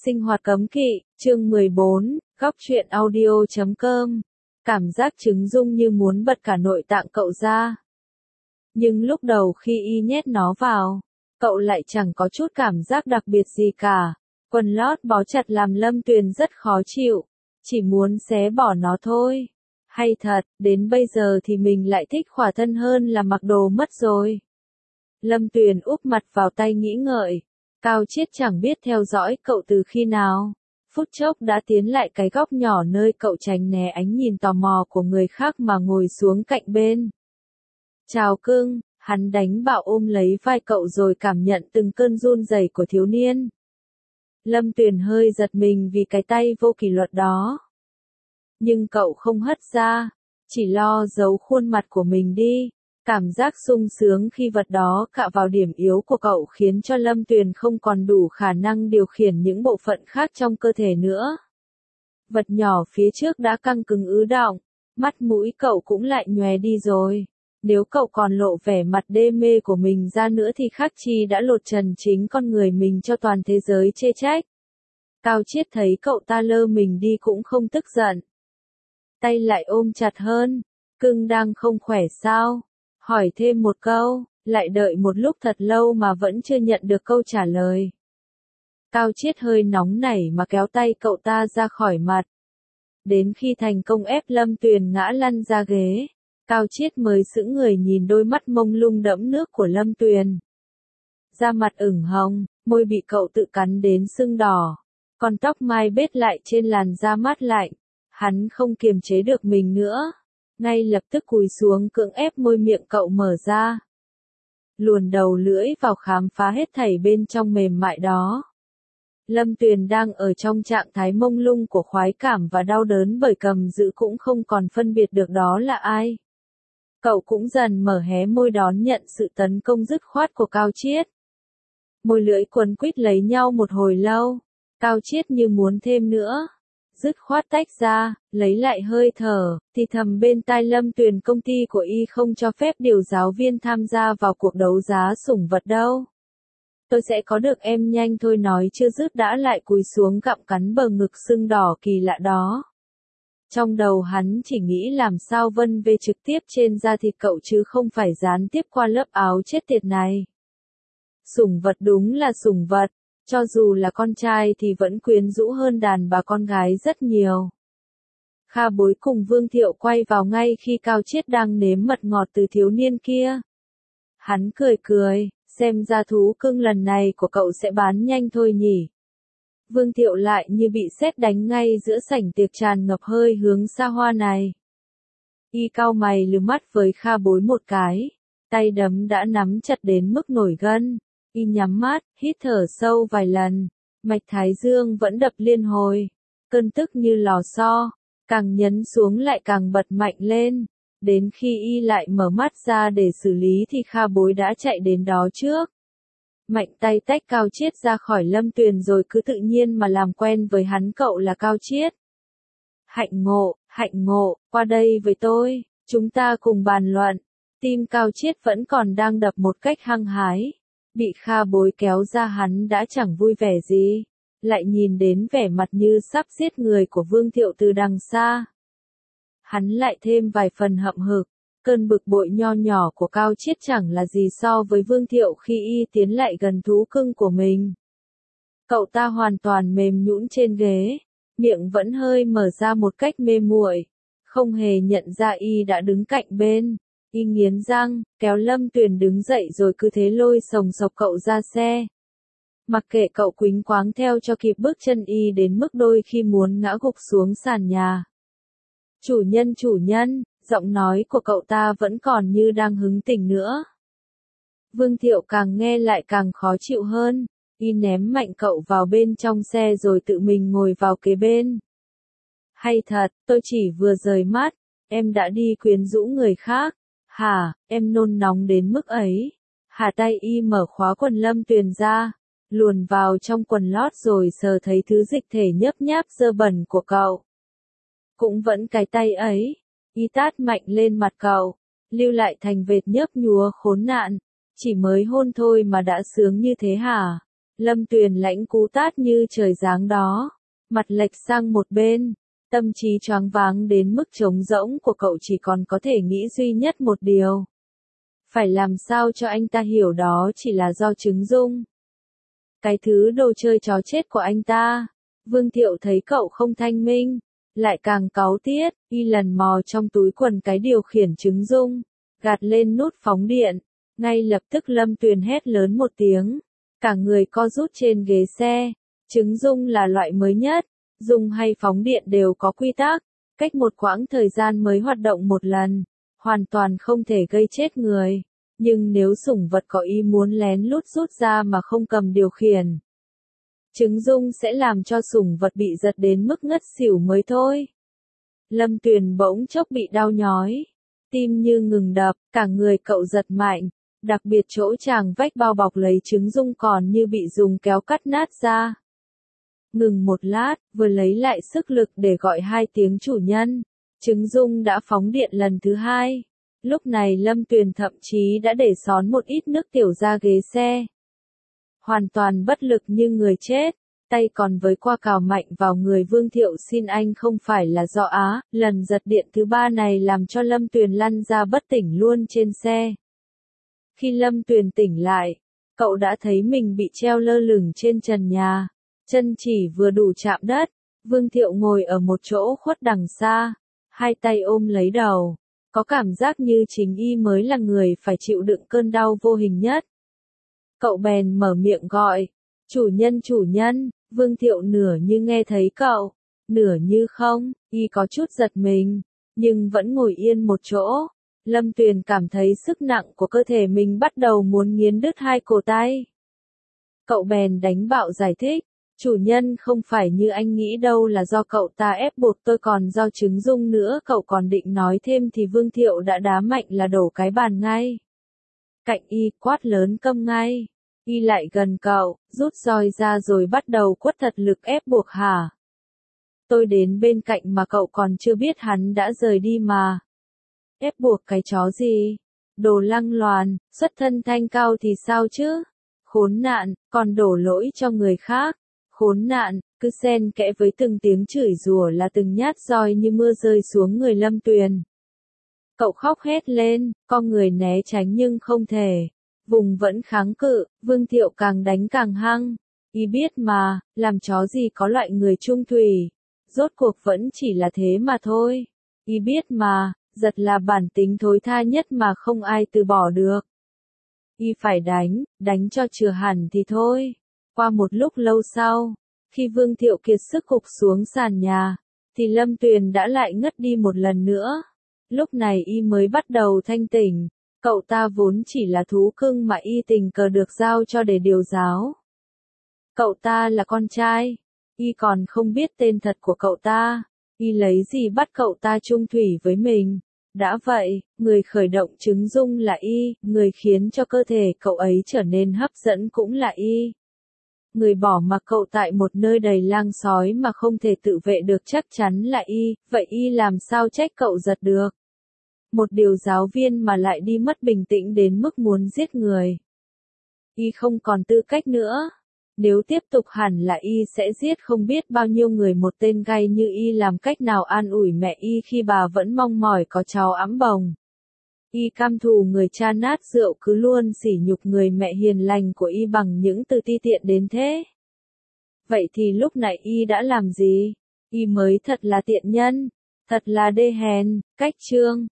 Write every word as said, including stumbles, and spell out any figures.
Sinh hoạt cấm kỵ, chương mười bốn, góc truyện audio chấm com. Cảm giác trứng rung như muốn bật cả nội tạng cậu ra. Nhưng lúc đầu khi y nhét nó vào, cậu lại chẳng có chút cảm giác đặc biệt gì cả. Quần lót bó chặt làm Lâm Tuyền rất khó chịu, chỉ muốn xé bỏ nó thôi. Hay thật, đến bây giờ thì mình lại thích khỏa thân hơn là mặc đồ mất rồi. Lâm Tuyền úp mặt vào tay nghĩ ngợi. Cao Chiết chẳng biết theo dõi cậu từ khi nào. Phút chốc đã tiến lại cái góc nhỏ nơi cậu tránh né ánh nhìn tò mò của người khác mà ngồi xuống cạnh bên. Chào cưng, hắn đánh bạo ôm lấy vai cậu rồi cảm nhận từng cơn run rẩy của thiếu niên. Lâm Tuyền hơi giật mình vì cái tay vô kỷ luật đó. Nhưng cậu không hất ra, chỉ lo giấu khuôn mặt của mình đi. Cảm giác sung sướng khi vật đó cạ vào điểm yếu của cậu khiến cho Lâm Tuyền không còn đủ khả năng điều khiển những bộ phận khác trong cơ thể nữa. Vật nhỏ phía trước đã căng cứng ứ đọng, mắt mũi cậu cũng lại nhòe đi rồi. Nếu cậu còn lộ vẻ mặt đê mê của mình ra nữa thì khác chi đã lột trần chính con người mình cho toàn thế giới chê trách. Cao Chiết thấy cậu ta lơ mình đi cũng không tức giận. Tay lại ôm chặt hơn. Cưng đang không khỏe sao? Hỏi thêm một câu, lại đợi một lúc thật lâu mà vẫn chưa nhận được câu trả lời. Cao Chiết hơi nóng nảy mà kéo tay cậu ta ra khỏi mặt. Đến khi thành công ép Lâm Tuyền ngã lăn ra ghế, Cao Chiết mới sững người nhìn đôi mắt mông lung đẫm nước của Lâm Tuyền. Da mặt ửng hồng, môi bị cậu tự cắn đến sưng đỏ, còn tóc mai bết lại trên làn da mát lạnh. Hắn không kiềm chế được mình nữa. Ngay lập tức cúi xuống cưỡng ép môi miệng cậu mở ra. Luồn đầu lưỡi vào khám phá hết thảy bên trong mềm mại đó. Lâm Tuyền đang ở trong trạng thái mông lung của khoái cảm và đau đớn bởi cầm giữ cũng không còn phân biệt được đó là ai. Cậu cũng dần mở hé môi đón nhận sự tấn công dứt khoát của Cao Chiết. Môi lưỡi quấn quýt lấy nhau một hồi lâu. Cao Chiết như muốn thêm nữa. Dứt khoát tách ra, lấy lại hơi thở, thì thầm bên tai Lâm Tuyền công ty của y không cho phép điều giáo viên tham gia vào cuộc đấu giá sủng vật đâu. Tôi sẽ có được em nhanh thôi nói chưa dứt đã lại cúi xuống gặm cắn bờ ngực sưng đỏ kỳ lạ đó. Trong đầu hắn chỉ nghĩ làm sao vân về trực tiếp trên da thịt cậu chứ không phải gián tiếp qua lớp áo chết tiệt này. Sủng vật đúng là sủng vật. Cho dù là con trai thì vẫn quyến rũ hơn đàn bà con gái rất nhiều. Kha Bối cùng Vương Thiệu quay vào ngay khi Cao Chiết đang nếm mật ngọt từ thiếu niên kia. Hắn cười cười, xem ra thú cưng lần này của cậu sẽ bán nhanh thôi nhỉ. Vương Thiệu lại như bị sét đánh ngay giữa sảnh tiệc tràn ngập hơi hướng xa hoa này. Y cau mày lườm mắt với Kha Bối một cái, tay đấm đã nắm chặt đến mức nổi gân. Y nhắm mắt, hít thở sâu vài lần, mạch thái dương vẫn đập liên hồi, cơn tức như lò xo, càng nhấn xuống lại càng bật mạnh lên, đến khi y lại mở mắt ra để xử lý thì Kha Bối đã chạy đến đó trước. Mạnh tay tách Cao Chiết ra khỏi Lâm Tuyền rồi cứ tự nhiên mà làm quen với hắn cậu là Cao Chiết. Hạnh ngộ, hạnh ngộ, qua đây với tôi, chúng ta cùng bàn luận, tim Cao Chiết vẫn còn đang đập một cách hăng hái. Bị Kha Bối kéo ra hắn đã chẳng vui vẻ gì, lại nhìn đến vẻ mặt như sắp giết người của Vương Thiệu từ đằng xa. Hắn lại thêm vài phần hậm hực, cơn bực bội nho nhỏ của Cao Chiết chẳng là gì so với Vương Thiệu khi y tiến lại gần thú cưng của mình. Cậu ta hoàn toàn mềm nhũn trên ghế, miệng vẫn hơi mở ra một cách mê muội, không hề nhận ra y đã đứng cạnh bên. Y nghiến răng, kéo Lâm Tuyền đứng dậy rồi cứ thế lôi sồng sộc cậu ra xe. Mặc kệ cậu quýnh quáng theo cho kịp bước chân y đến mức đôi khi muốn ngã gục xuống sàn nhà. Chủ nhân chủ nhân, giọng nói của cậu ta vẫn còn như đang hứng tình nữa. Vương Thiệu càng nghe lại càng khó chịu hơn, y ném mạnh cậu vào bên trong xe rồi tự mình ngồi vào kế bên. Hay thật, tôi chỉ vừa rời mắt, em đã đi quyến rũ người khác. Hả, em nôn nóng đến mức ấy. Hà tay y mở khóa quần Lâm Tuyền ra, luồn vào trong quần lót rồi sờ thấy thứ dịch thể nhấp nháp dơ bẩn của cậu. Cũng vẫn cái tay ấy, y tát mạnh lên mặt cậu, lưu lại thành vệt nhấp nhúa khốn nạn. Chỉ mới hôn thôi mà đã sướng như thế hả? Lâm Tuyền lãnh cú tát như trời giáng đó, mặt lệch sang một bên, tâm trí choáng váng đến mức trống rỗng của cậu chỉ còn có thể nghĩ duy nhất một điều. Phải làm sao cho anh ta hiểu đó chỉ là do trứng dung. Cái thứ đồ chơi chó chết của anh ta. Vương Thiệu thấy cậu không thanh minh, lại càng cáu tiết, y lần mò trong túi quần cái điều khiển trứng dung, gạt lên nút phóng điện. Ngay lập tức Lâm Tuyền hét lớn một tiếng, cả người co rút trên ghế xe. Trứng dung là loại mới nhất, dung hay phóng điện đều có quy tắc, cách một quãng thời gian mới hoạt động một lần, hoàn toàn không thể gây chết người. Nhưng nếu sủng vật có ý muốn lén lút rút ra mà không cầm điều khiển, trứng dung sẽ làm cho sủng vật bị giật đến mức ngất xỉu mới thôi. Lâm Tuyền bỗng chốc bị đau nhói, tim như ngừng đập, cả người cậu giật mạnh, đặc biệt chỗ tràng vách bao bọc lấy trứng dung còn như bị dùng kéo cắt nát ra. Ngừng một lát, vừa lấy lại sức lực để gọi hai tiếng chủ nhân, trứng dung đã phóng điện lần thứ hai. Lúc này Lâm Tuyền thậm chí đã để xón một ít nước tiểu ra ghế xe. Hoàn toàn bất lực như người chết, tay còn với qua cào mạnh vào người Vương Thiệu. Xin anh không phải là do á, lần giật điện thứ ba này làm cho Lâm Tuyền lăn ra bất tỉnh luôn trên xe. Khi Lâm Tuyền tỉnh lại, cậu đã thấy mình bị treo lơ lửng trên trần nhà, chân chỉ vừa đủ chạm đất. Vương Thiệu ngồi ở một chỗ khuất đằng xa, hai tay ôm lấy đầu, có cảm giác như chính y mới là người phải chịu đựng cơn đau vô hình nhất. Cậu bèn mở miệng gọi, chủ nhân chủ nhân. Vương Thiệu nửa như nghe thấy cậu, nửa như không, y có chút giật mình, nhưng vẫn ngồi yên một chỗ. Lâm Tuyền cảm thấy sức nặng của cơ thể mình bắt đầu muốn nghiến đứt hai cổ tay. Cậu bèn đánh bạo giải thích, chủ nhân không phải như anh nghĩ đâu, là do cậu ta ép buộc tôi, còn do trứng dung nữa. Cậu còn định nói thêm thì Vương Thiệu đã đá mạnh là đổ cái bàn ngay cạnh y, quát lớn câm ngay. Y lại gần cậu, rút roi ra rồi bắt đầu quất thật lực ép buộc. Hả? Tôi đến bên cạnh mà cậu còn chưa biết hắn đã rời đi mà. Ép buộc cái chó gì? Đồ lăng loàn, xuất thân thanh cao thì sao chứ? Khốn nạn, còn đổ lỗi cho người khác. Khốn nạn, cứ xen kẽ với từng tiếng chửi rủa là từng nhát roi như mưa rơi xuống người Lâm Tuyền. Cậu khóc hét lên, con người né tránh nhưng không thể. Vùng vẫn kháng cự, Vương Thiệu càng đánh càng hăng. Y biết mà, làm chó gì có loại người trung thủy. Rốt cuộc vẫn chỉ là thế mà thôi. Y biết mà, giật là bản tính thối tha nhất mà không ai từ bỏ được. Y phải đánh, đánh cho chừa hẳn thì thôi. Qua một lúc lâu sau, khi Vương Thiệu kiệt sức gục xuống sàn nhà, thì Lâm Tuyền đã lại ngất đi một lần nữa. Lúc này y mới bắt đầu thanh tỉnh. Cậu ta vốn chỉ là thú cưng mà y tình cờ được giao cho để điều giáo. Cậu ta là con trai, y còn không biết tên thật của cậu ta. Y lấy gì bắt cậu ta chung thủy với mình? Đã vậy, người khởi động trứng dung là y, người khiến cho cơ thể cậu ấy trở nên hấp dẫn cũng là y. Người bỏ mặc cậu tại một nơi đầy lang sói mà không thể tự vệ được chắc chắn là y, vậy y làm sao trách cậu giật được? Một điều giáo viên mà lại đi mất bình tĩnh đến mức muốn giết người. Y không còn tư cách nữa. Nếu tiếp tục hẳn là y sẽ giết không biết bao nhiêu người. Một tên gay như y làm cách nào an ủi mẹ y khi bà vẫn mong mỏi có cháu ẵm bồng. Y cam thù người cha nát rượu cứ luôn sỉ nhục người mẹ hiền lành của y bằng những từ ti tiện đến thế. Vậy thì lúc này y đã làm gì? Y mới thật là tiện nhân, thật là đê hèn. Cách chương